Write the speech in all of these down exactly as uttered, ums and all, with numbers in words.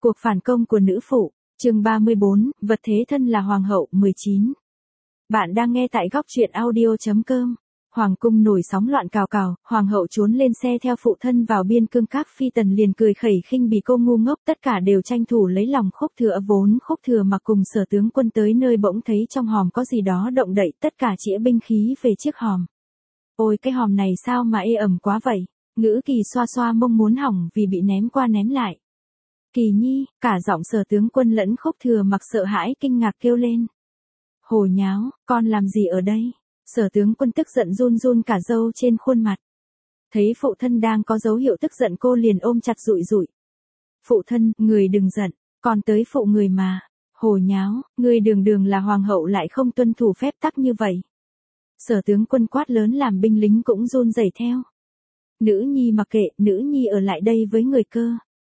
Cuộc phản công của nữ phụ, chương ba mươi bốn, vật thế thân là hoàng hậu, mười chín. Bạn đang nghe tại góc truyện audio.com. Hoàng cung nổi sóng loạn cào cào, hoàng hậu trốn lên xe theo phụ thân vào biên cương, các phi tần liền cười khẩy khinh bỉ cô ngu ngốc, tất cả đều tranh thủ lấy lòng Khúc Thừa, vốn Khúc Thừa Mặc cùng Sở tướng quân tới nơi bỗng thấy trong hòm có gì đó động đậy, tất cả chĩa binh khí về chiếc hòm. Ôi cái hòm này sao mà ê ẩm quá vậy, Ngữ Kỳ xoa xoa mông muốn hỏng vì bị ném qua ném lại. Kỳ nhi, cả giọng Sở tướng quân lẫn Khúc Thừa Mặc sợ hãi kinh ngạc kêu lên. Hồ nháo, con làm gì ở đây? Sở tướng quân tức giận run run cả râu trên khuôn mặt. Thấy phụ thân đang có dấu hiệu tức giận, cô liền ôm chặt dụi dụi. Phụ thân, người đừng giận, con tới phụ người mà. Hồ nháo, người đường đường là hoàng hậu lại không tuân thủ phép tắc như vậy. Sở tướng quân quát lớn làm binh lính cũng run rẩy theo. Nữ nhi mặc kệ, nữ nhi ở lại đây với người cơ.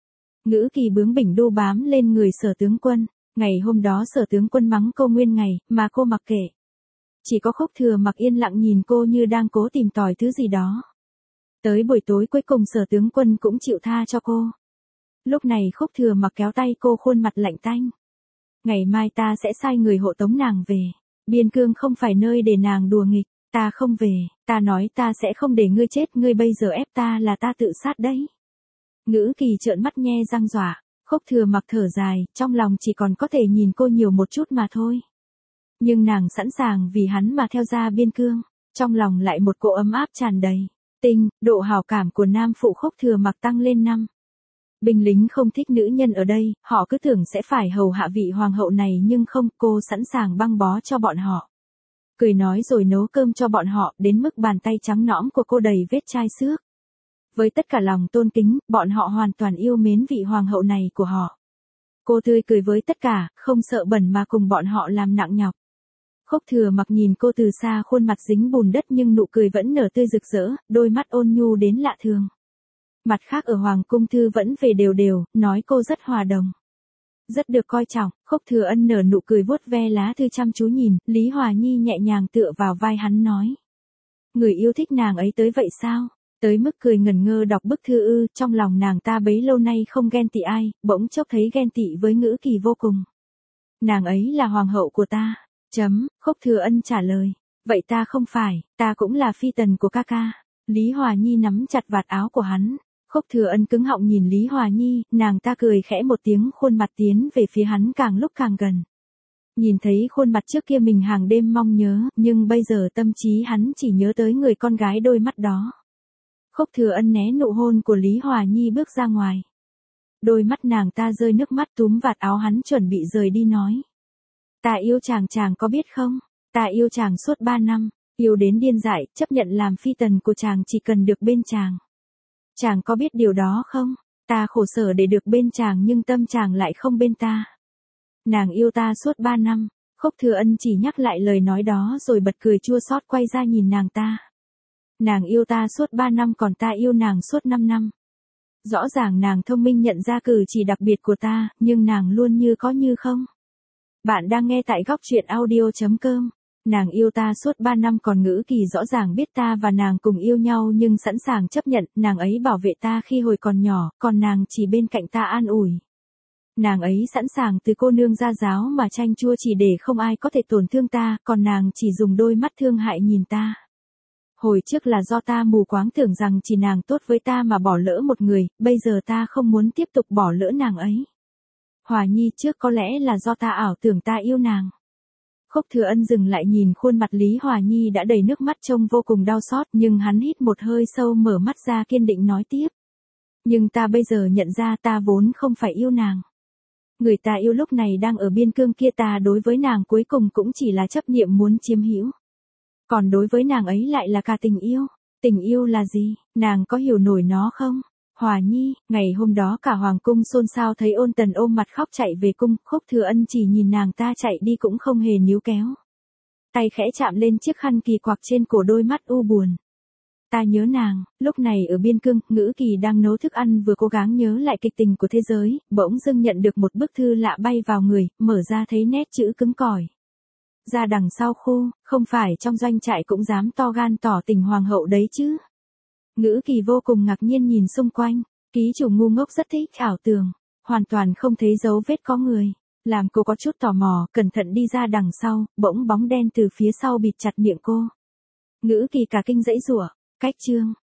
Ngữ Kỳ bướng bỉnh đu bám lên người Sở tướng quân. Ngày hôm đó Sở tướng quân mắng cô nguyên ngày, mà cô mặc kệ. Chỉ có Khúc Thừa Mặc yên lặng nhìn cô như đang cố tìm tòi thứ gì đó. Tới buổi tối cuối cùng Sở tướng quân cũng chịu tha cho cô. Lúc này Khúc Thừa Mặc kéo tay cô, khuôn mặt lạnh tanh. Ngày mai ta sẽ sai người hộ tống nàng về. Biên cương không phải nơi để nàng đùa nghịch. Ta không về, ta nói ta sẽ không để ngươi chết, ngươi bây giờ ép ta là ta tự sát đấy. Ngữ Kỳ trợn mắt nhe răng dọa. Khúc Thừa Mặc thở dài, trong lòng chỉ còn có thể nhìn cô nhiều một chút mà thôi. Nhưng nàng sẵn sàng vì hắn mà theo ra biên cương, trong lòng lại một cỗ ấm áp tràn đầy. Tinh, độ hảo cảm của nam phụ Khúc Thừa Mặc tăng lên năm. Binh lính không thích nữ nhân ở đây, họ cứ tưởng sẽ phải hầu hạ vị hoàng hậu này nhưng không, cô sẵn sàng băng bó cho bọn họ. Cười nói rồi nấu cơm cho bọn họ, đến mức bàn tay trắng nõm của cô đầy vết chai xước. Với tất cả lòng tôn kính, bọn họ hoàn toàn yêu mến vị hoàng hậu này của họ. Cô tươi cười với tất cả, không sợ bẩn mà cùng bọn họ làm nặng nhọc. Khúc Thừa Mặc nhìn cô từ xa, khuôn mặt dính bùn đất nhưng nụ cười vẫn nở tươi rực rỡ, đôi mắt ôn nhu đến lạ thường. Mặt khác ở Hoàng cung thư vẫn về đều đều, nói cô rất hòa đồng. Rất được coi trọng. Khúc Thừa Ân nở nụ cười vuốt ve lá thư chăm chú nhìn, Lý Hòa Nhi nhẹ nhàng tựa vào vai hắn nói. Người yêu thích nàng ấy tới vậy sao? Tới mức cười ngẩn ngơ đọc bức thư ư, trong lòng nàng ta bấy lâu nay không ghen tị ai, bỗng chốc thấy ghen tị với Ngữ Kỳ vô cùng. Nàng ấy là hoàng hậu của ta. Chấm, Khúc Thừa Ân trả lời. Vậy ta không phải, ta cũng là phi tần của ca ca. Lý Hòa Nhi nắm chặt vạt áo của hắn. Khúc Thừa Ân cứng họng nhìn Lý Hòa Nhi, nàng ta cười khẽ một tiếng, khuôn mặt tiến về phía hắn càng lúc càng gần. Nhìn thấy khuôn mặt trước kia mình hàng đêm mong nhớ, nhưng bây giờ tâm trí hắn chỉ nhớ tới người con gái đôi mắt đó. Khúc Thừa Ân né nụ hôn của Lý Hòa Nhi bước ra ngoài. Đôi mắt nàng ta rơi nước mắt, túm vạt áo hắn chuẩn bị rời đi nói. Ta yêu chàng, chàng có biết không? Ta yêu chàng suốt ba năm, yêu đến điên dại, chấp nhận làm phi tần của chàng chỉ cần được bên chàng. Chàng có biết điều đó không? Ta khổ sở để được bên chàng nhưng tâm chàng lại không bên ta. Nàng yêu ta suốt ba năm. Khúc Thừa Ân chỉ nhắc lại lời nói đó rồi bật cười chua xót quay ra nhìn nàng ta. Nàng yêu ta suốt ba năm còn ta yêu nàng suốt năm năm. Rõ ràng nàng thông minh nhận ra cử chỉ đặc biệt của ta, nhưng nàng luôn như có như không. Bạn đang nghe tại góc truyện audio.com. Nàng yêu ta suốt ba năm còn Ngữ Kỳ rõ ràng biết ta và nàng cùng yêu nhau nhưng sẵn sàng chấp nhận, nàng ấy bảo vệ ta khi hồi còn nhỏ, còn nàng chỉ bên cạnh ta an ủi. Nàng ấy sẵn sàng từ cô nương gia giáo mà chanh chua chỉ để không ai có thể tổn thương ta, còn nàng chỉ dùng đôi mắt thương hại nhìn ta. Hồi trước là do ta mù quáng tưởng rằng chỉ nàng tốt với ta mà bỏ lỡ một người, bây giờ ta không muốn tiếp tục bỏ lỡ nàng ấy. Hòa Nhi, trước có lẽ là do ta ảo tưởng ta yêu nàng. Khúc Thừa Ân dừng lại nhìn khuôn mặt Lý Hòa Nhi đã đầy nước mắt trông vô cùng đau xót, nhưng hắn hít một hơi sâu mở mắt ra kiên định nói tiếp. Nhưng ta bây giờ nhận ra ta vốn không phải yêu nàng. Người ta yêu lúc này đang ở biên cương kia, ta đối với nàng cuối cùng cũng chỉ là chấp niệm muốn chiếm hữu. Còn đối với nàng ấy lại là cả tình yêu. Tình yêu là gì? Nàng có hiểu nổi nó không? Hòa Nhi, ngày hôm đó cả hoàng cung xôn xao thấy Ôn Tần ôm mặt khóc chạy về cung, Khúc Thừa Ân chỉ nhìn nàng ta chạy đi cũng không hề níu kéo. Tay khẽ chạm lên chiếc khăn kỳ quặc trên cổ, đôi mắt u buồn. Ta nhớ nàng. Lúc này ở biên cương, Ngữ Kỳ đang nấu thức ăn vừa cố gắng nhớ lại kịch tình của thế giới, bỗng dưng nhận được một bức thư lạ bay vào người, mở ra thấy nét chữ cứng cỏi. Ra đằng sau khu, không phải trong doanh trại cũng dám to gan tỏ tình hoàng hậu đấy chứ. Ngữ Kỳ vô cùng ngạc nhiên nhìn xung quanh, ký chủ ngu ngốc rất thích ảo tưởng. hoàn toàn không thấy dấu vết có người. Làm cô có chút tò mò, cẩn thận đi ra đằng sau, bỗng bóng đen từ phía sau bịt chặt miệng cô. Ngữ Kỳ cả kinh giãy giụa, cách chương.